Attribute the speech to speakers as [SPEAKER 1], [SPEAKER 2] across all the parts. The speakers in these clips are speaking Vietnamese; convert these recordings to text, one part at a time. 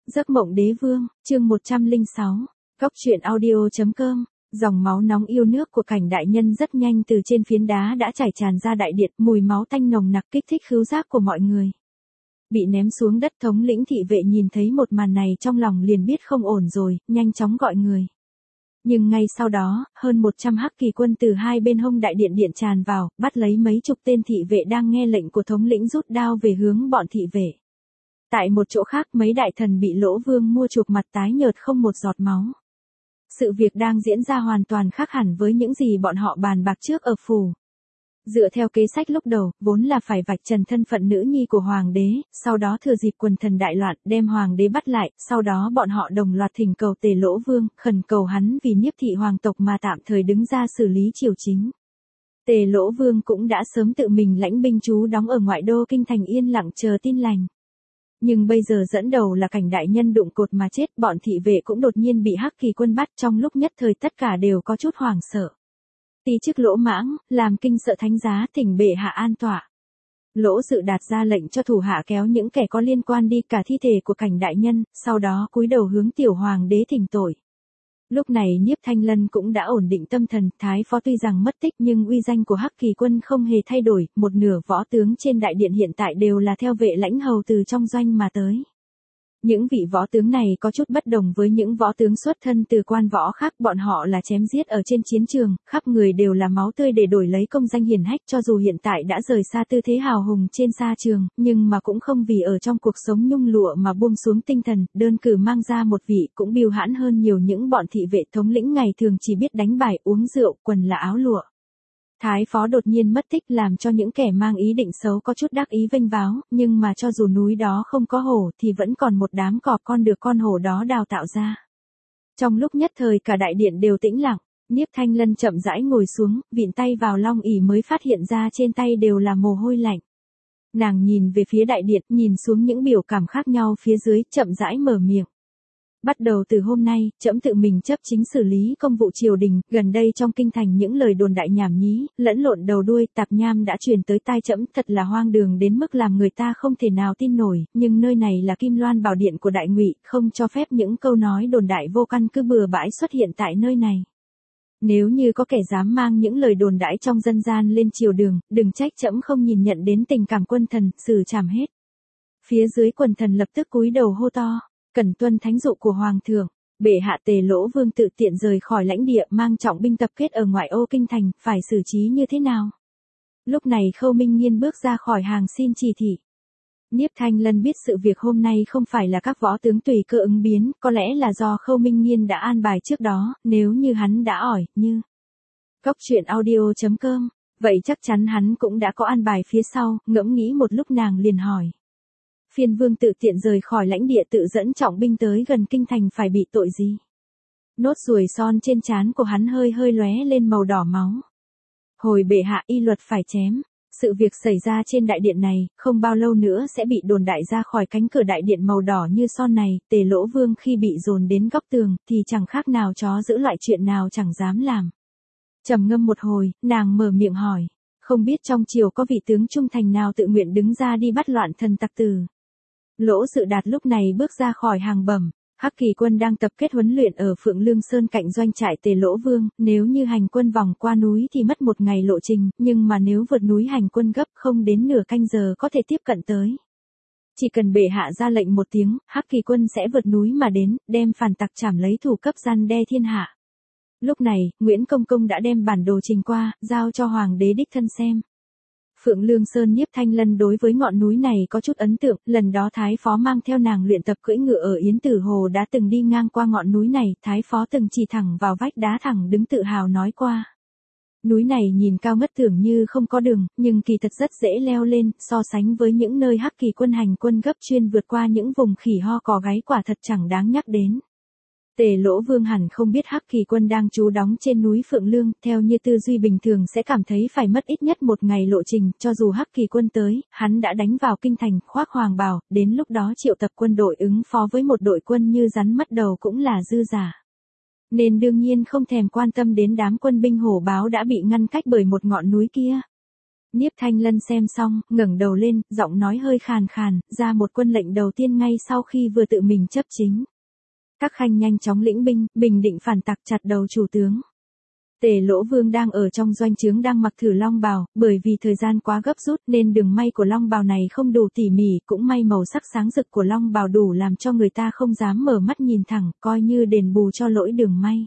[SPEAKER 1] Giấc mộng đế vương, chương 106, Góc truyện audio.com, dòng máu nóng yêu nước của Cảnh đại nhân rất nhanh từ trên phiến đá đã chảy tràn ra đại điện, mùi máu tanh nồng nặc kích thích khứu giác của mọi người. Bị ném xuống đất, thống lĩnh thị vệ nhìn thấy một màn này trong lòng liền biết không ổn rồi, nhanh chóng gọi người. Nhưng ngay sau đó, hơn 100 hắc kỳ quân từ hai bên hông đại điện tràn vào, bắt lấy mấy chục tên thị vệ đang nghe lệnh của thống lĩnh rút đao về hướng bọn thị vệ. Tại một chỗ khác, mấy đại thần bị Lỗ Vương mua chuộc mặt tái nhợt không một giọt máu. Sự việc đang diễn ra hoàn toàn khác hẳn với những gì bọn họ bàn bạc trước ở phủ. Dựa theo kế sách lúc đầu, vốn là phải vạch trần thân phận nữ nhi của hoàng đế, sau đó thừa dịp quần thần đại loạn, đem hoàng đế bắt lại, sau đó bọn họ đồng loạt thỉnh cầu Tề Lỗ Vương, khẩn cầu hắn vì Niếp thị hoàng tộc mà tạm thời đứng ra xử lý triều chính. Tề Lỗ Vương cũng đã sớm tự mình lãnh binh trú đóng ở ngoại đô kinh thành yên lặng chờ tin lành. Nhưng bây giờ dẫn đầu là Cảnh đại nhân đụng cột mà chết, bọn thị vệ cũng đột nhiên bị hắc kỳ quân bắt, trong lúc nhất thời tất cả đều có chút hoảng sợ. Ti chức Lỗ Mãng, làm kinh sợ thánh giá, thỉnh bệ hạ an tọa. Lỗ Dự Đạt ra lệnh cho thủ hạ kéo những kẻ có liên quan đi cả thi thể của Cảnh đại nhân, sau đó cúi đầu hướng tiểu hoàng đế thỉnh tội. Lúc này Nhiếp Thanh Lân cũng đã ổn định tâm thần, thái phó tuy rằng mất tích nhưng uy danh của hắc kỳ quân không hề thay đổi, một nửa võ tướng trên đại điện hiện tại đều là theo vệ lãnh hầu từ trong doanh mà tới. Những vị võ tướng này có chút bất đồng với những võ tướng xuất thân từ quan võ khác, bọn họ là chém giết ở trên chiến trường, khắp người đều là máu tươi để đổi lấy công danh hiển hách, cho dù hiện tại đã rời xa tư thế hào hùng trên sa trường, nhưng mà cũng không vì ở trong cuộc sống nhung lụa mà buông xuống tinh thần, đơn cử mang ra một vị cũng bưu hãn hơn nhiều những bọn thị vệ thống lĩnh ngày thường chỉ biết đánh bài uống rượu, quần là áo lụa. Thái phó đột nhiên mất tích làm cho những kẻ mang ý định xấu có chút đắc ý vênh váo, nhưng mà cho dù núi đó không có hổ thì vẫn còn một đám cọp con được con hổ đó đào tạo ra. Trong lúc nhất thời cả đại điện đều tĩnh lặng, Nhiếp Thanh Lân chậm rãi ngồi xuống, vịn tay vào long ỷ mới phát hiện ra trên tay đều là mồ hôi lạnh. Nàng nhìn về phía đại điện, nhìn xuống những biểu cảm khác nhau phía dưới, chậm rãi mở miệng. Bắt đầu từ hôm nay, trẫm tự mình chấp chính xử lý công vụ triều đình, gần đây trong kinh thành những lời đồn đại nhảm nhí, lẫn lộn đầu đuôi, tạp nham đã truyền tới tai trẫm, thật là hoang đường đến mức làm người ta không thể nào tin nổi, nhưng nơi này là Kim Loan Bảo Điện của Đại Ngụy, không cho phép những câu nói đồn đại vô căn cứ bừa bãi xuất hiện tại nơi này. Nếu như có kẻ dám mang những lời đồn đãi trong dân gian lên triều đường, đừng trách trẫm không nhìn nhận đến tình cảm quân thần, xử trảm hết. Phía dưới quần thần lập tức cúi đầu hô to. Cần tuân thánh dụ của hoàng thượng, bệ hạ. Tề Lỗ Vương tự tiện rời khỏi lãnh địa, mang trọng binh tập kết ở ngoại ô kinh thành, phải xử trí như thế nào? Lúc này Khâu Minh Nghiên bước ra khỏi hàng xin chỉ thị. Nhiếp Thanh Lân biết sự việc hôm nay không phải là các võ tướng tùy cơ ứng biến, có lẽ là do Khâu Minh Nghiên đã an bài trước đó, nếu như hắn đã ỏi, như Góc truyện audio.com, vậy chắc chắn hắn cũng đã có an bài phía sau, ngẫm nghĩ một lúc nàng liền hỏi. Phiên vương tự tiện rời khỏi lãnh địa tự dẫn trọng binh tới gần kinh thành phải bị tội gì? Nốt ruồi son trên trán của hắn hơi lóe lên màu đỏ máu. Hồi bệ hạ, y luật phải chém. Sự việc xảy ra trên đại điện này, không bao lâu nữa sẽ bị đồn đại ra khỏi cánh cửa đại điện màu đỏ như son này. Tề Lỗ Vương khi bị dồn đến góc tường thì chẳng khác nào chó giữ loại chuyện nào chẳng dám làm. Trầm ngâm một hồi, nàng mở miệng hỏi. Không biết trong triều có vị tướng trung thành nào tự nguyện đứng ra đi bắt loạn thần tặc tử? Lỗ Dự Đạt lúc này bước ra khỏi hàng bẩm, hắc kỳ quân đang tập kết huấn luyện ở Phượng Lương Sơn cạnh doanh trại Tề Lỗ Vương, nếu như hành quân vòng qua núi thì mất một ngày lộ trình, nhưng mà nếu vượt núi hành quân gấp không đến nửa canh giờ có thể tiếp cận tới. Chỉ cần bệ hạ ra lệnh một tiếng, hắc kỳ quân sẽ vượt núi mà đến, đem phản tặc trảm lấy thủ cấp răn đe thiên hạ. Lúc này, Nguyễn Công Công đã đem bản đồ trình qua, giao cho hoàng đế đích thân xem. Phượng Lương Sơn. Nhiếp Thanh Lân đối với ngọn núi này có chút ấn tượng, lần đó thái phó mang theo nàng luyện tập cưỡi ngựa ở Yến Tử Hồ đã từng đi ngang qua ngọn núi này, thái phó từng chỉ thẳng vào vách đá thẳng đứng tự hào nói qua. Núi này nhìn cao ngất tưởng như không có đường, nhưng kỳ thật rất dễ leo lên, so sánh với những nơi hắc kỳ quân hành quân gấp chuyên vượt qua những vùng khỉ ho cò gáy quả thật chẳng đáng nhắc đến. Tề Lỗ Vương hẳn không biết hắc kỳ quân đang trú đóng trên núi Phượng Lương, theo như tư duy bình thường sẽ cảm thấy phải mất ít nhất một ngày lộ trình, cho dù hắc kỳ quân tới, hắn đã đánh vào kinh thành, khoác hoàng bào, đến lúc đó triệu tập quân đội ứng phó với một đội quân như rắn mất đầu cũng là dư giả. Nên đương nhiên không thèm quan tâm đến đám quân binh hổ báo đã bị ngăn cách bởi một ngọn núi kia. Niếp Thanh Lân xem xong, ngẩng đầu lên, giọng nói hơi khàn khàn, ra một quân lệnh đầu tiên ngay sau khi vừa tự mình chấp chính. Các khanh nhanh chóng lĩnh binh, bình định phản tặc, chặt đầu chủ tướng. Tề Lỗ Vương đang ở trong doanh trướng đang mặc thử long bào, bởi vì thời gian quá gấp rút nên đường may của long bào này không đủ tỉ mỉ, cũng may màu sắc sáng rực của long bào đủ làm cho người ta không dám mở mắt nhìn thẳng, coi như đền bù cho lỗi đường may.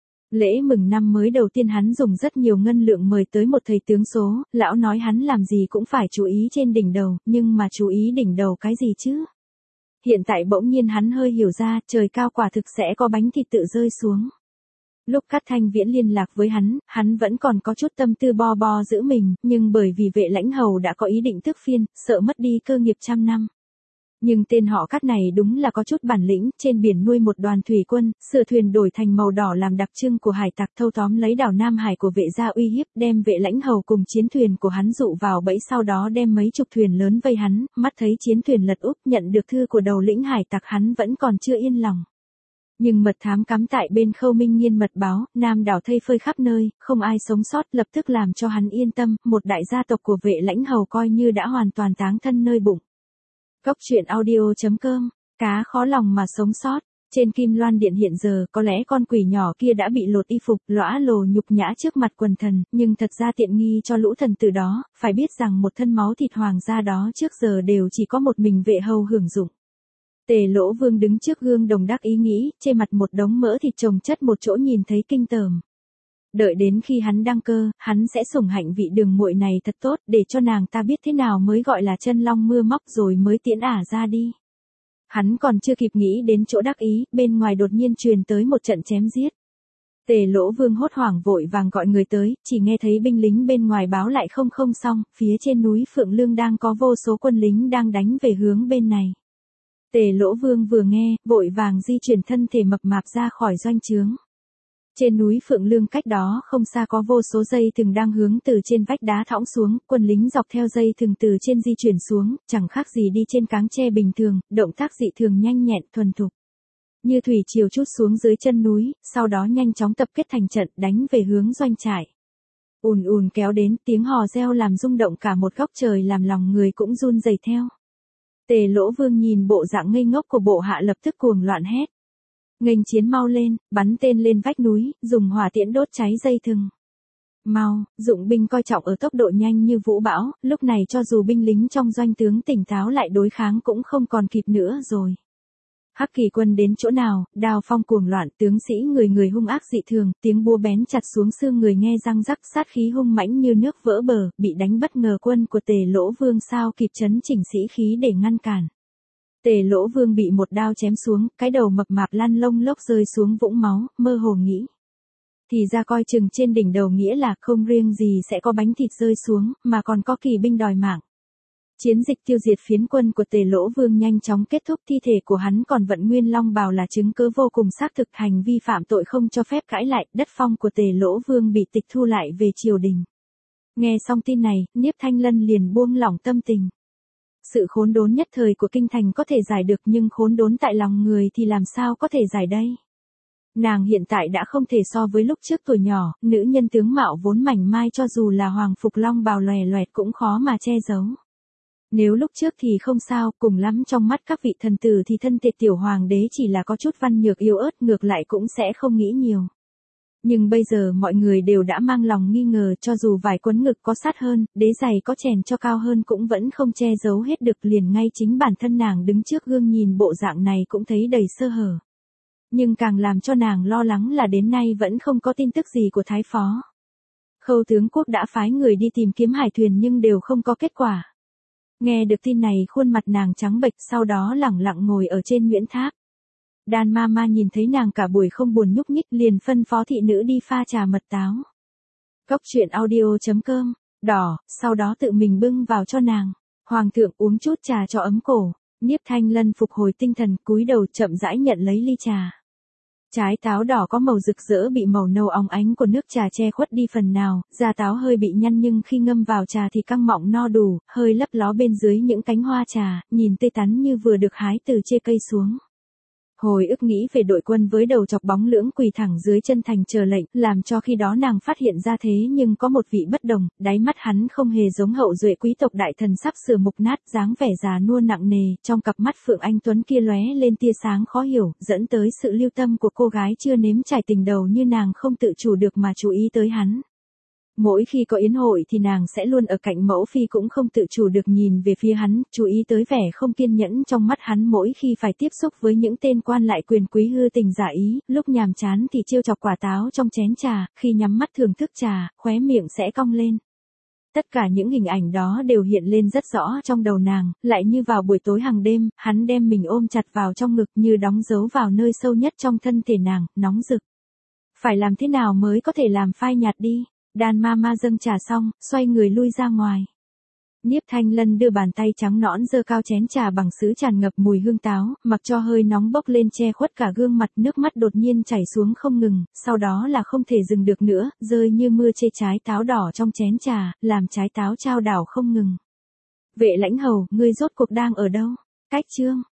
[SPEAKER 1] Lễ mừng năm mới đầu tiên hắn dùng rất nhiều ngân lượng mời tới một thầy tướng số, lão nói hắn làm gì cũng phải chú ý trên đỉnh đầu, nhưng mà chú ý đỉnh đầu cái gì chứ? Hiện tại bỗng nhiên hắn hơi hiểu ra, trời cao quả thực sẽ có bánh thịt tự rơi xuống. Lúc Cát Thanh Viễn liên lạc với hắn vẫn còn có chút tâm tư bo bo giữ mình, nhưng bởi vì Vệ Lãnh Hầu đã có ý định tước phiên, sợ mất đi cơ nghiệp trăm năm. Nhưng tên họ Cát này đúng là có chút bản lĩnh, trên biển nuôi một đoàn thủy quân, sửa thuyền đổi thành màu đỏ làm đặc trưng của hải tặc, thâu tóm lấy đảo Nam Hải của Vệ gia uy hiếp, đem Vệ Lãnh Hầu cùng chiến thuyền của hắn dụ vào bẫy, sau đó đem mấy chục thuyền lớn vây hắn, mắt thấy chiến thuyền lật úp, nhận được thư của đầu lĩnh hải tặc hắn vẫn còn chưa yên lòng. Nhưng mật thám cắm tại bên Khâu Minh Nghiên mật báo, Nam đảo thây phơi khắp nơi, không ai sống sót, lập tức làm cho hắn yên tâm, một đại gia tộc của Vệ Lãnh Hầu coi như đã hoàn toàn táng thân nơi bụng. Cốc truyện audio.com, cá khó lòng mà sống sót. Trên Kim Loan Điện hiện giờ có lẽ con quỷ nhỏ kia đã bị lột y phục, lõa lồ nhục nhã trước mặt quần thần, nhưng thật ra tiện nghi cho lũ thần tử đó, phải biết rằng một thân máu thịt hoàng gia đó trước giờ đều chỉ có một mình Vệ hầu hưởng dụng. Tề Lỗ Vương đứng trước gương đồng đắc ý nghĩ, trên mặt một đống mỡ thịt chồng chất một chỗ nhìn thấy kinh tởm. Đợi đến khi hắn đăng cơ, hắn sẽ sủng hạnh vị đường muội này thật tốt, để cho nàng ta biết thế nào mới gọi là chân long mưa móc rồi mới tiễn ả ra đi. Hắn còn chưa kịp nghĩ đến chỗ đắc ý, bên ngoài đột nhiên truyền tới một trận chém giết. Tề Lỗ Vương hốt hoảng vội vàng gọi người tới, chỉ nghe thấy binh lính bên ngoài báo lại không xong, phía trên núi Phượng Lương đang có vô số quân lính đang đánh về hướng bên này. Tề Lỗ Vương vừa nghe, vội vàng di chuyển thân thể mập mạp ra khỏi doanh trướng. Trên núi Phượng Lương cách đó không xa có vô số dây thừng đang hướng từ trên vách đá thõng xuống, quân lính dọc theo dây thừng từ trên di chuyển xuống, chẳng khác gì đi trên cáng tre bình thường, động tác dị thường nhanh nhẹn, thuần thục. Như thủy triều trút xuống dưới chân núi, sau đó nhanh chóng tập kết thành trận đánh về hướng doanh trại. Ùn ùn kéo đến, tiếng hò reo làm rung động cả một góc trời làm lòng người cũng run rẩy theo. Tề Lỗ Vương nhìn bộ dạng ngây ngốc của bộ hạ lập tức cuồng loạn hét. Nghênh chiến mau lên, bắn tên lên vách núi, dùng hỏa tiễn đốt cháy dây thừng. Mau, dụng binh coi trọng ở tốc độ nhanh như vũ bão, lúc này cho dù binh lính trong doanh tướng tỉnh táo lại đối kháng cũng không còn kịp nữa rồi. Hắc Kỳ quân đến chỗ nào, đao phong cuồng loạn, tướng sĩ người người hung ác dị thường, tiếng búa bén chặt xuống xương người nghe răng rắc, sát khí hung mãnh như nước vỡ bờ, bị đánh bất ngờ quân của Tề Lỗ Vương sao kịp chấn chỉnh sĩ khí để ngăn cản. Tề Lỗ Vương bị một đao chém xuống, cái đầu mập mạp lăn lông lốc rơi xuống vũng máu, mơ hồ nghĩ. Thì ra coi chừng trên đỉnh đầu nghĩa là không riêng gì sẽ có bánh thịt rơi xuống, mà còn có kỳ binh đòi mạng. Chiến dịch tiêu diệt phiến quân của Tề Lỗ Vương nhanh chóng kết thúc, thi thể của hắn còn vận nguyên long bào là chứng cứ vô cùng xác thực, hành vi phạm tội không cho phép cãi lại, đất phong của Tề Lỗ Vương bị tịch thu lại về triều đình. Nghe xong tin này, Niếp Thanh Lân liền buông lỏng tâm tình. Sự khốn đốn nhất thời của kinh thành có thể giải được nhưng khốn đốn tại lòng người thì làm sao có thể giải đây? Nàng hiện tại đã không thể so với lúc trước tuổi nhỏ, nữ nhân tướng mạo vốn mảnh mai cho dù là hoàng phục long bào lòe loẹt cũng khó mà che giấu. Nếu lúc trước thì không sao, cùng lắm trong mắt các vị thần tử thì thân thể tiểu hoàng đế chỉ là có chút văn nhược yếu ớt, ngược lại cũng sẽ không nghĩ nhiều. Nhưng bây giờ mọi người đều đã mang lòng nghi ngờ, cho dù vải quấn ngực có sát hơn, đế giày có chèn cho cao hơn cũng vẫn không che giấu hết được, liền ngay chính bản thân nàng đứng trước gương nhìn bộ dạng này cũng thấy đầy sơ hở. Nhưng càng làm cho nàng lo lắng là đến nay vẫn không có tin tức gì của Thái Phó. Khâu tướng quốc đã phái người đi tìm kiếm hải thuyền nhưng đều không có kết quả. Nghe được tin này khuôn mặt nàng trắng bệch, sau đó lẳng lặng ngồi ở trên Nguyễn Tháp. Đan Mama nhìn thấy nàng cả buổi không buồn nhúc nhích liền phân phó thị nữ đi pha trà mật táo. Cốc truyện audio.com, đỏ, sau đó tự mình bưng vào cho nàng. Hoàng thượng uống chút trà cho ấm cổ. Niếp Thanh Lân phục hồi tinh thần, cúi đầu chậm rãi nhận lấy ly trà. Trái táo đỏ có màu rực rỡ bị màu nâu óng ánh của nước trà che khuất đi phần nào, da táo hơi bị nhăn nhưng khi ngâm vào trà thì căng mọng no đủ, hơi lấp ló bên dưới những cánh hoa trà, nhìn tươi tắn như vừa được hái từ trên cây xuống. Hồi ức nghĩ về đội quân với đầu chọc bóng lưỡng quỳ thẳng dưới chân thành chờ lệnh, làm cho khi đó nàng phát hiện ra thế nhưng có một vị bất đồng, đáy mắt hắn không hề giống hậu duệ quý tộc đại thần sắp sửa mục nát, dáng vẻ già nua nặng nề, trong cặp mắt Phượng Anh Tuấn kia lóe lên tia sáng khó hiểu, dẫn tới sự lưu tâm của cô gái chưa nếm trải tình đầu như nàng không tự chủ được mà chú ý tới hắn. Mỗi khi có yến hội thì nàng sẽ luôn ở cạnh mẫu phi cũng không tự chủ được nhìn về phía hắn, chú ý tới vẻ không kiên nhẫn trong mắt hắn mỗi khi phải tiếp xúc với những tên quan lại quyền quý hư tình giả ý, lúc nhàm chán thì trêu chọc quả táo trong chén trà, khi nhắm mắt thưởng thức trà, khóe miệng sẽ cong lên. Tất cả những hình ảnh đó đều hiện lên rất rõ trong đầu nàng, lại như vào buổi tối hàng đêm, hắn đem mình ôm chặt vào trong ngực như đóng dấu vào nơi sâu nhất trong thân thể nàng, nóng rực. Phải làm thế nào mới có thể làm phai nhạt đi? Đan Mama dâng trà xong, xoay người lui ra ngoài. Nhiếp Thanh Lân đưa bàn tay trắng nõn giơ cao chén trà bằng sứ tràn ngập mùi hương táo, mặc cho hơi nóng bốc lên che khuất cả gương mặt, nước mắt đột nhiên chảy xuống không ngừng, sau đó là không thể dừng được nữa, rơi như mưa chê trái táo đỏ trong chén trà, làm trái táo trao đảo không ngừng. Vệ Lãnh Hầu, ngươi rốt cuộc đang ở đâu? Cách chương